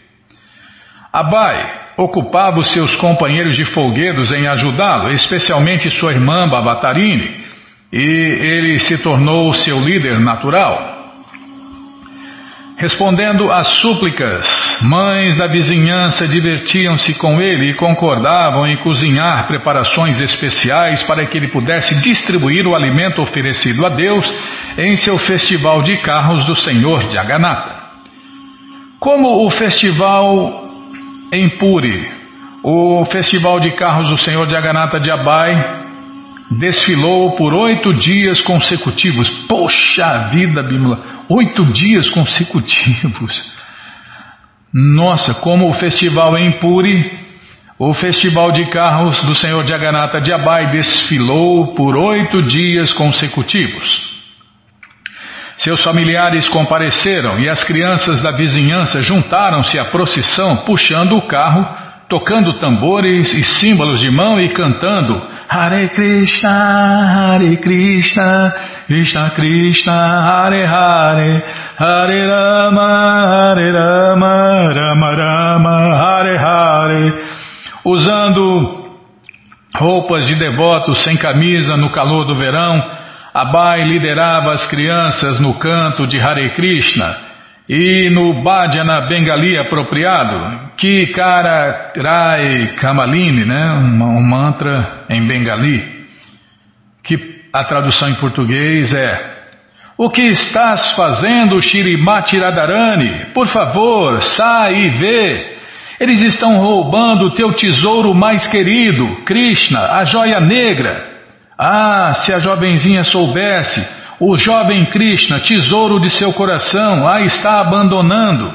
Abai ocupava os seus companheiros de folguedos em ajudá-lo, especialmente sua irmã Bhavatarini, e ele se tornou seu líder natural. Respondendo às súplicas, mães da vizinhança divertiam-se com ele e concordavam em cozinhar preparações especiais para que ele pudesse distribuir o alimento oferecido a Deus em seu festival de carros do Senhor Jagannatha. Como o festival em Puri, o festival de carros do Senhor Jagannatha de Abai desfilou por 8 dias consecutivos. Poxa vida, Bimala! 8 dias consecutivos. Nossa, como o festival em Puri, o festival de carros do Senhor Jagannatha de Abai desfilou por 8 dias consecutivos. Seus familiares compareceram e as crianças da vizinhança juntaram-se à procissão, puxando o carro, tocando tambores e símbolos de mão e cantando Hare Krishna, Krishna Krishna, Hare Hare, Hare Rama, Rama Rama, Hare Hare, usando roupas de devotos sem camisa no calor do verão. Abai liderava as crianças no canto de Hare Krishna e no Bhajana Bengali apropriado, que Kara Rai Kamaline, né, um mantra em Bengali, que a tradução em português é: o que estás fazendo, Shrimati Radharani? Por favor, sai e vê. Eles estão roubando o teu tesouro mais querido, Krishna, a joia negra. Ah, se a jovenzinha soubesse, o jovem Krishna, tesouro de seu coração, a está abandonando.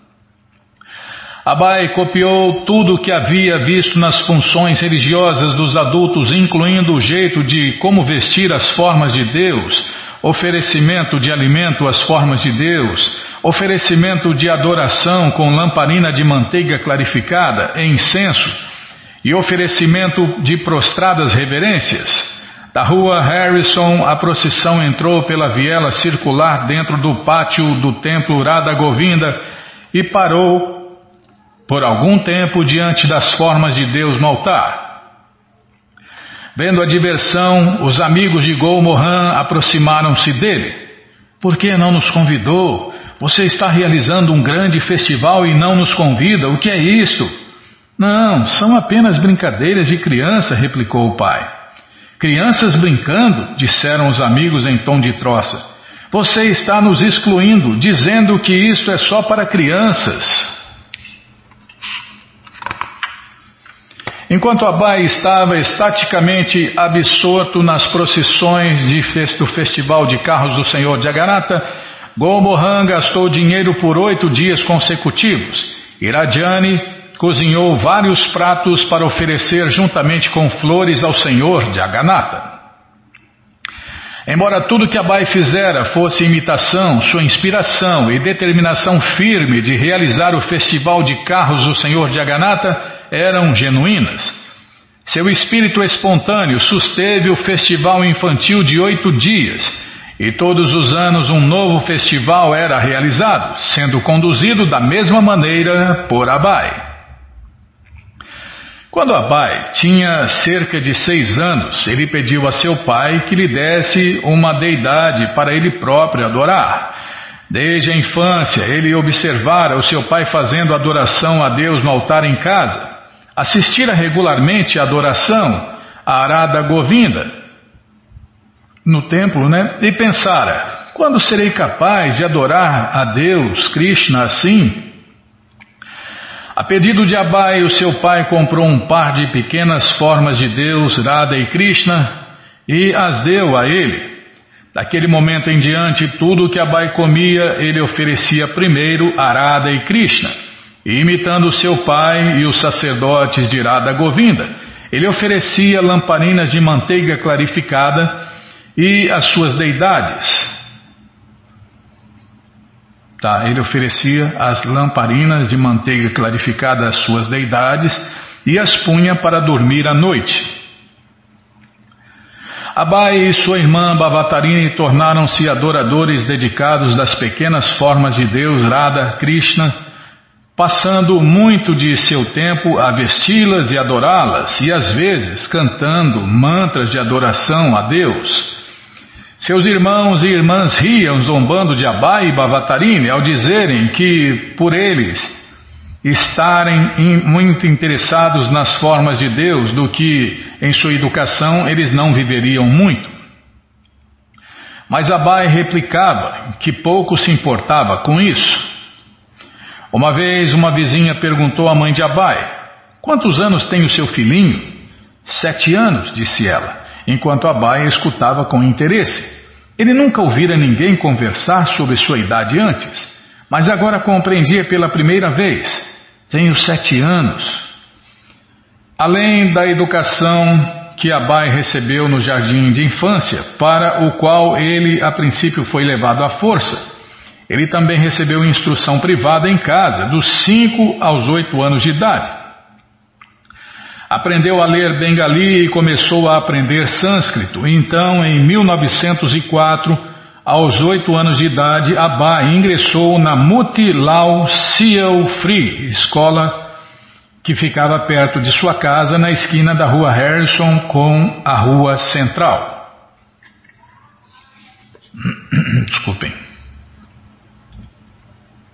Abai copiou tudo o que havia visto nas funções religiosas dos adultos, incluindo o jeito de como vestir as formas de Deus, oferecimento de alimento às formas de Deus, oferecimento de adoração com lamparina de manteiga clarificada e incenso, e oferecimento de prostradas reverências. Da rua Harrison, a procissão entrou pela viela circular dentro do pátio do templo Radha Govinda e parou por algum tempo diante das formas de Deus no altar. Vendo a diversão, os amigos de Gol Mohan aproximaram-se dele. Por que não nos convidou? Você está realizando um grande festival e não nos convida. O que é isto? Não, são apenas brincadeiras de criança, replicou o pai. Crianças brincando? Disseram os amigos em tom de troça. Você está nos excluindo, dizendo que isto é só para crianças. Enquanto Abai estava estaticamente absorto nas procissões do Festival de Carros do Senhor Jagannatha, Gol Mohan gastou dinheiro por 8 dias consecutivos. Irajani cozinhou vários pratos para oferecer juntamente com flores ao Senhor Jagannatha. Embora tudo que Abai fizera fosse imitação, sua inspiração e determinação firme de realizar o festival de carros do Senhor Jagannatha eram genuínas. Seu espírito espontâneo susteve o festival infantil de 8 dias, e todos os anos um novo festival era realizado, sendo conduzido da mesma maneira por Abai. Quando Abai tinha cerca de 6 anos, ele pediu a seu pai que lhe desse uma deidade para ele próprio adorar. Desde a infância, ele observara o seu pai fazendo adoração a Deus no altar em casa, assistira regularmente à adoração a Radha Govinda no templo, e pensara: quando serei capaz de adorar a Deus, Krishna, assim? A pedido de Abai, o seu pai comprou um par de pequenas formas de Deus, Radha e Krishna, e as deu a ele. Daquele momento em diante, tudo o que Abai comia, ele oferecia primeiro a Radha e Krishna. E imitando seu pai e os sacerdotes de Radha Govinda, ele oferecia lamparinas de manteiga clarificada e as suas deidades. Ele oferecia as lamparinas de manteiga clarificada às suas deidades e as punha para dormir à noite. Abai e sua irmã Bhavatarini tornaram-se adoradores dedicados das pequenas formas de Deus Radha Krishna, passando muito de seu tempo a vesti-las e adorá-las, e às vezes cantando mantras de adoração a Deus. Seus irmãos e irmãs riam zombando de Abai e Bhavatarini ao dizerem que, por eles estarem muito interessados nas formas de Deus do que em sua educação, eles não viveriam muito. Mas Abai replicava que pouco se importava com isso. Uma vez uma vizinha perguntou à mãe de Abai: quantos anos tem o seu filhinho? 7 anos, disse ela, enquanto Abai escutava com interesse. Ele nunca ouvira ninguém conversar sobre sua idade antes, mas agora compreendia pela primeira vez. Tenho 7 anos. Além da educação que Abai recebeu no jardim de infância, para o qual ele a princípio foi levado à força, ele também recebeu instrução privada em casa, dos 5 aos 8 anos de idade. Aprendeu a ler Bengali e começou a aprender sânscrito. Então, em 1904, aos 8 anos de idade, Abai ingressou na Motilal Sial Free, escola que ficava perto de sua casa, na esquina da rua Harrison com a rua Central. Desculpem.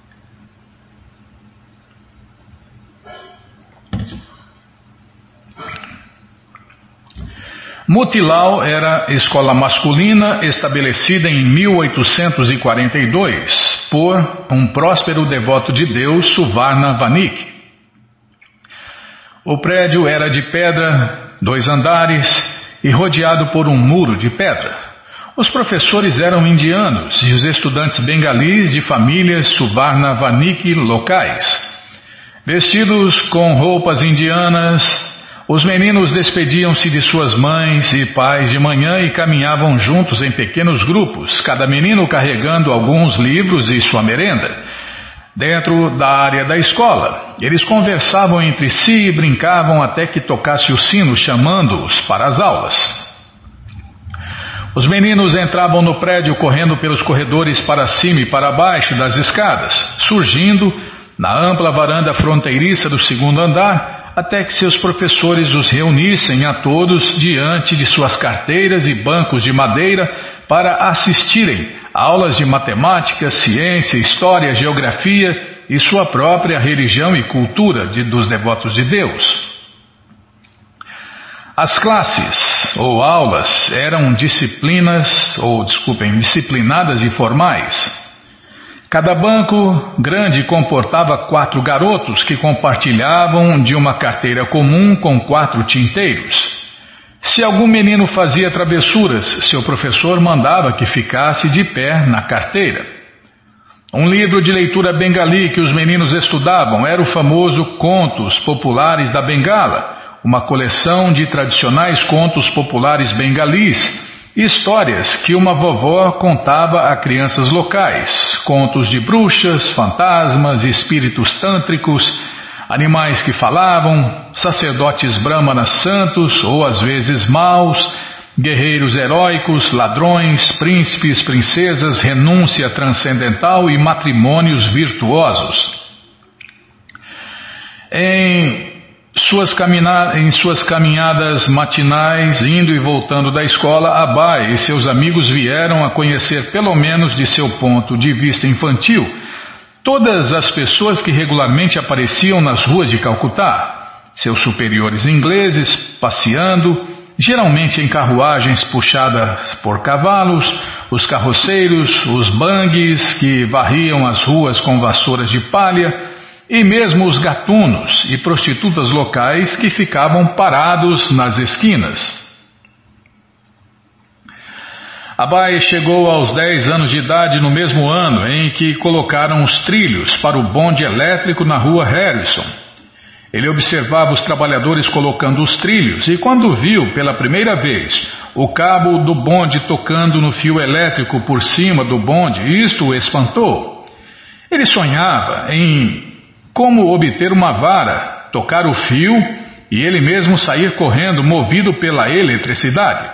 Motilal era escola masculina estabelecida em 1842 por um próspero devoto de Deus, Suvarna Vanik. O prédio era de pedra, 2 andares e rodeado por um muro de pedra. Os professores eram indianos e os estudantes bengalis de famílias Suvarna Vanik locais. Vestidos com roupas indianas, os meninos despediam-se de suas mães e pais de manhã e caminhavam juntos em pequenos grupos, cada menino carregando alguns livros e sua merenda. Dentro da área da escola, eles conversavam entre si e brincavam até que tocasse o sino chamando-os para as aulas. Os meninos entravam no prédio correndo pelos corredores para cima e para baixo das escadas, surgindo na ampla varanda fronteiriça do 2º andar, até que seus professores os reunissem a todos diante de suas carteiras e bancos de madeira para assistirem a aulas de matemática, ciência, história, geografia e sua própria religião e cultura dos devotos de Deus. As classes ou aulas eram disciplinadas e formais. Cada banco grande comportava 4 garotos que compartilhavam de uma carteira comum com 4 tinteiros. Se algum menino fazia travessuras, seu professor mandava que ficasse de pé na carteira. Um livro de leitura bengali que os meninos estudavam era o famoso Contos Populares da Bengala, uma coleção de tradicionais contos populares bengalis, histórias que uma vovó contava a crianças locais, contos de bruxas, fantasmas, espíritos tântricos, animais que falavam, sacerdotes brahmanas santos ou às vezes maus, guerreiros heróicos, ladrões, príncipes, princesas, renúncia transcendental e matrimônios virtuosos. Em suas caminhadas matinais, indo e voltando da escola, Abai e seus amigos vieram a conhecer, pelo menos de seu ponto de vista infantil, todas as pessoas que regularmente apareciam nas ruas de Calcutá. Seus superiores ingleses passeando, geralmente em carruagens puxadas por cavalos, os carroceiros, os bangues que varriam as ruas com vassouras de palha, e mesmo os gatunos e prostitutas locais que ficavam parados nas esquinas. Abai chegou aos 10 anos de idade no mesmo ano em que colocaram os trilhos para o bonde elétrico na rua Harrison. Ele observava os trabalhadores colocando os trilhos e quando viu pela primeira vez o cabo do bonde tocando no fio elétrico por cima do bonde, isto o espantou. Ele sonhava em como obter uma vara, tocar o fio e ele mesmo sair correndo, movido pela eletricidade.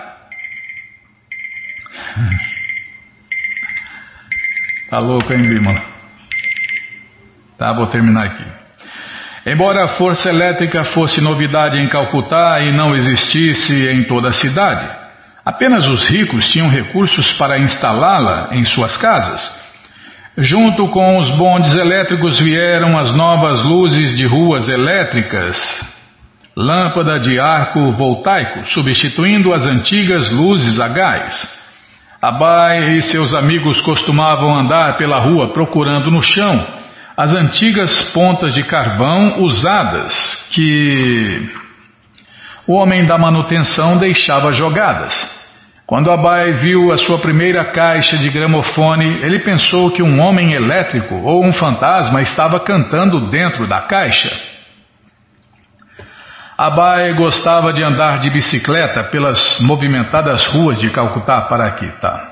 Tá louco, hein, Bimala? Tá, vou terminar aqui. Embora a força elétrica fosse novidade em Calcutá e não existisse em toda a cidade, apenas os ricos tinham recursos para instalá-la em suas casas. Junto com os bondes elétricos vieram as novas luzes de ruas elétricas, lâmpada de arco voltaico, substituindo as antigas luzes a gás. Abai e seus amigos costumavam andar pela rua procurando no chão as antigas pontas de carvão usadas que o homem da manutenção deixava jogadas. Quando Abai viu a sua primeira caixa de gramofone, ele pensou que um homem elétrico ou um fantasma estava cantando dentro da caixa. Abai gostava de andar de bicicleta pelas movimentadas ruas de Calcutá para aqui, tá?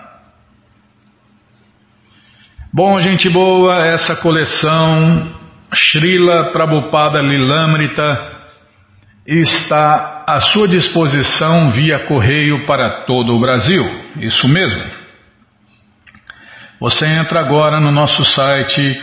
Bom, gente boa, essa coleção Srila Prabhupada Lilamrita está à sua disposição via correio para todo o Brasil. Isso mesmo. Você entra agora no nosso site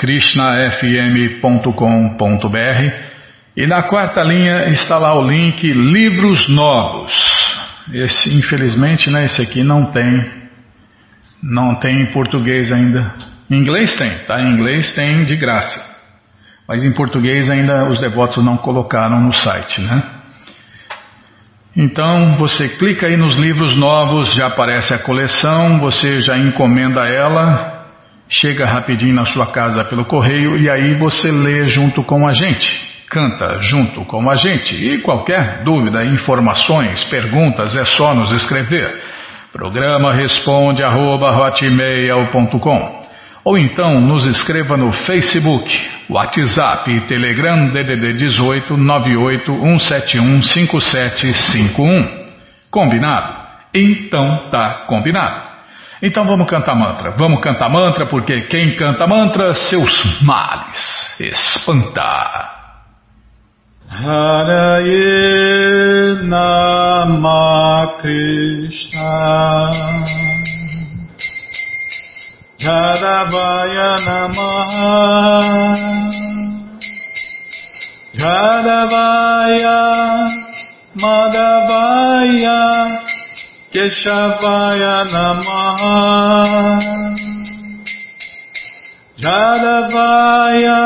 krishnafm.com.br e na 4ª linha está lá o link Livros Novos. Esse, infelizmente, né, esse aqui não tem em português ainda. Em inglês tem, tá? Em inglês tem de graça. Mas em português ainda os devotos não colocaram no site, né? Então você clica aí nos livros novos, já aparece a coleção, você já encomenda ela, chega rapidinho na sua casa pelo correio e aí você lê junto com a gente, canta junto com a gente. E qualquer dúvida, informações, perguntas, é só nos escrever. Programa responde@hotmail.com ou então nos escreva no Facebook, WhatsApp e Telegram DDD 18 981715751. Combinado? Então tá combinado. Então vamos cantar mantra porque quem canta mantra, seus males espanta. Haraye Nama Krishna Jadavaya Namaha Jadavaya Madhavaya Keshavaya Namaha Jadavaya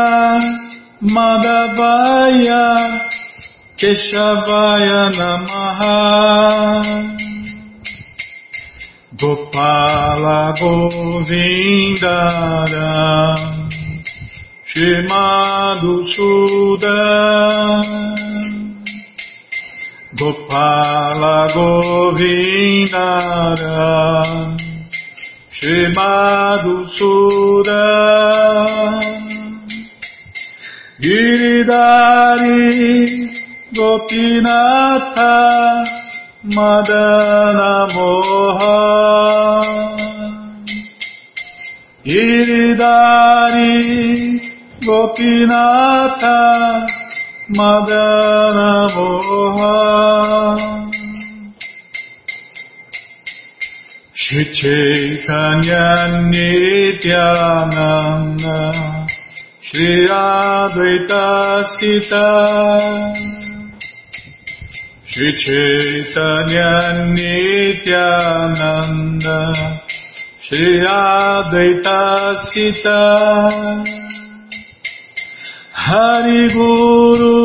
Madhavaya Keshavaya Namaha Gopala Govindara Shimadhusudan Gopala Govindara Shimadhusudan Giridhari Gopinatha Madana Moha Giridhari Gopinatha Madana Moha Shri Chaitanya Nityananda Shri Advaita Sita Shri Chaitanya Nityananda Shri Advaita Sita Hari Guru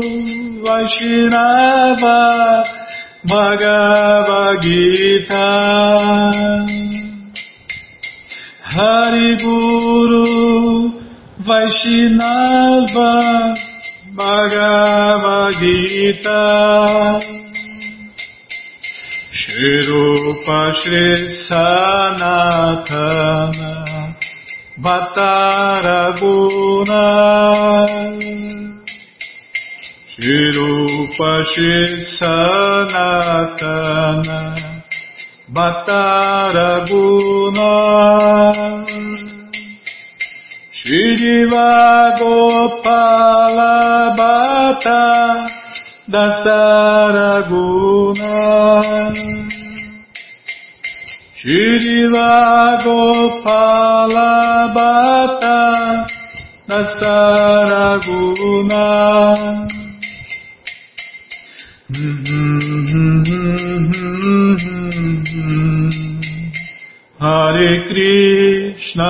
Vaishnava Bhagavad Gita Hari Guru Vaishnava Bhagavad Gita Shri Rupa Shri Sanatana Bhattaraguna Shri Rupa Shri Sanatana Bhattaraguna Shri Diva Gopala Bhatta Dasaraguna Shri Diva Gopala Bhatta Dasaraguna Hare Krishna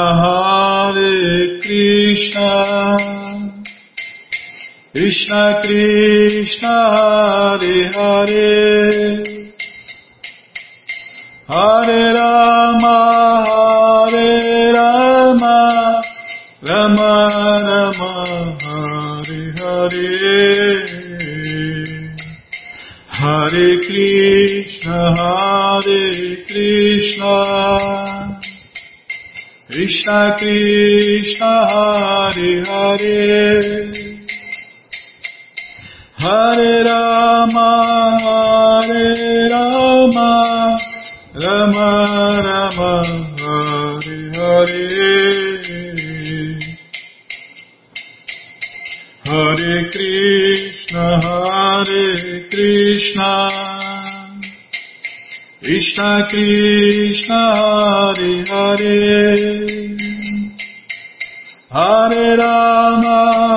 Krishna Krishna Hare Hare Hare Rama Rama Rama Hare Hare Hare Krishna Krishna Krishna Hare Hare Hare Rama Rama Rama Hare Hare Hare Krishna Krishna Krishna Hare Hare Hare Rama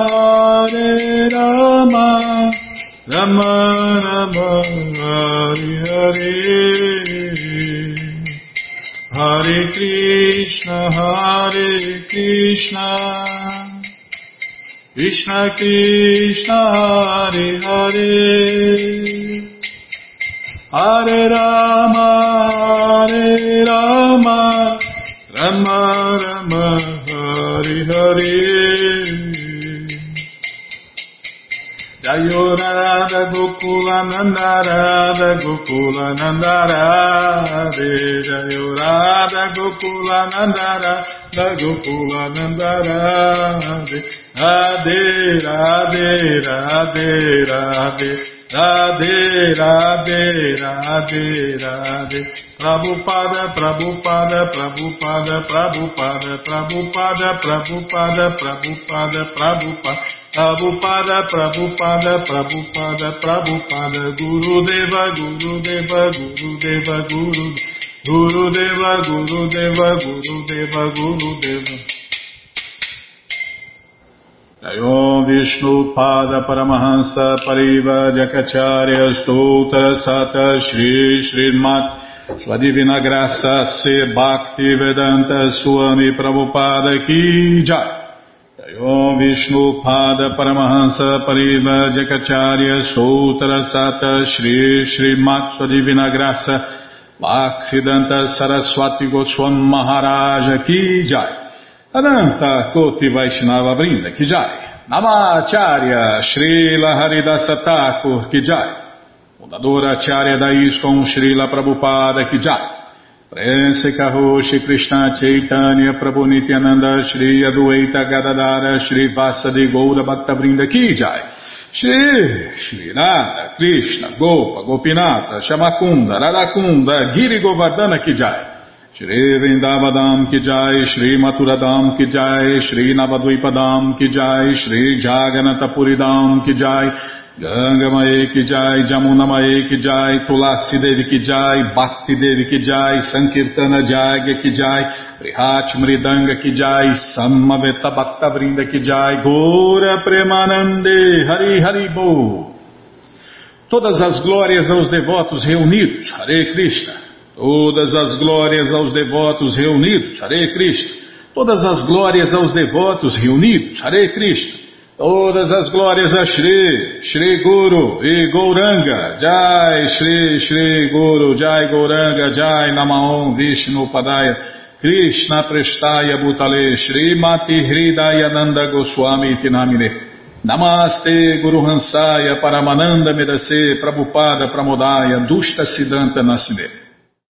Rama Rama Hare Hare Hare Krishna Krishna Krishna Hare Hare Hare Rama, Hare Rama, Rama Rama, Hare Hare. Jayo Radha Gokula Nanda Radha Gokula Nanda Radhe. Jayo Radha Gokula Nanda Radha Gokula Nanda Radhe. Radhe Radhe Radhe Radhe Radhe Radhe Radhe Radhe. Prabhupada Prabhupada Prabhupada Prabhupada Prabhupada Prabhupada Prabhupada Prabhupada Prabhupada Prabhupada Prabhupada Prabhupada Gurudeva Gurudeva Gurudeva Gurudeva Gurudeva Gurudeva Gurudeva. Jayom Vishnu Pada Paramahansa Pariva Jakacharya Stoutra Sata Shri Srimat Sua Divina Graça Se Bhakti Vedanta Swami Prabhupada Ki Jai. Jayom Vishnu Pada Paramahansa Pariva Jakacharya Stoutra Sata Shri Srimat Sua Divina Graça Bhaksidanta Saraswati Goswami Maharaja Ki Jai. Ananta Koti Vaishnava Brinda Ki Jai. Namacharya Srila Haridasa Thakur Ki Jai. Fundadora Acharya da ISKCON Srila Prabhupada Ki Jai. Prense Kaho Shri Krishna Chaitanya Prabhu Nityananda Shri Adwaita Gadadara Shri Vasadi Goura Bhakta Brinda Ki Jai. Shri Radha Krishna Gopa Gopinata Shamakunda Radakunda Giri Govardhana Ki Jai. Shri Vrindavadam Ki Jai, Shri Maturadam Ki Jai, Shri Navadvipadam Ki Jai, Shri Jaganatapuridam Ki Jai, Ganga Mae Ki Jai, Jamuna Mae Ki Jai, Tulasi Devi Ki Jai, Bhakti Devi Ki Jai, Sankirtana Jagya Ki Jai, Prihat Mridanga Ki Jai, Samaveta Bhakta Vrinda Ki Jai, Gora Premanande, Hari Hari Bo. Todas as glórias aos devotos reunidos, Hare Krishna. Todas as glórias aos devotos reunidos, Hare Krishna. Todas as glórias aos devotos reunidos, Hare Krishna. Todas as glórias a Shri, Shri Guru e Gauranga, Jai Shri, Shri Guru, Jai Gauranga, Jai Namaon Vishnu Padaya, Krishna Prestaya Bhutale, Shri Mati Hridaya Nanda Goswami Tinamine. Namaste Guru Hansaya Paramananda Medase Prabhupada Pramodaya Dushta Siddhanta Nasine.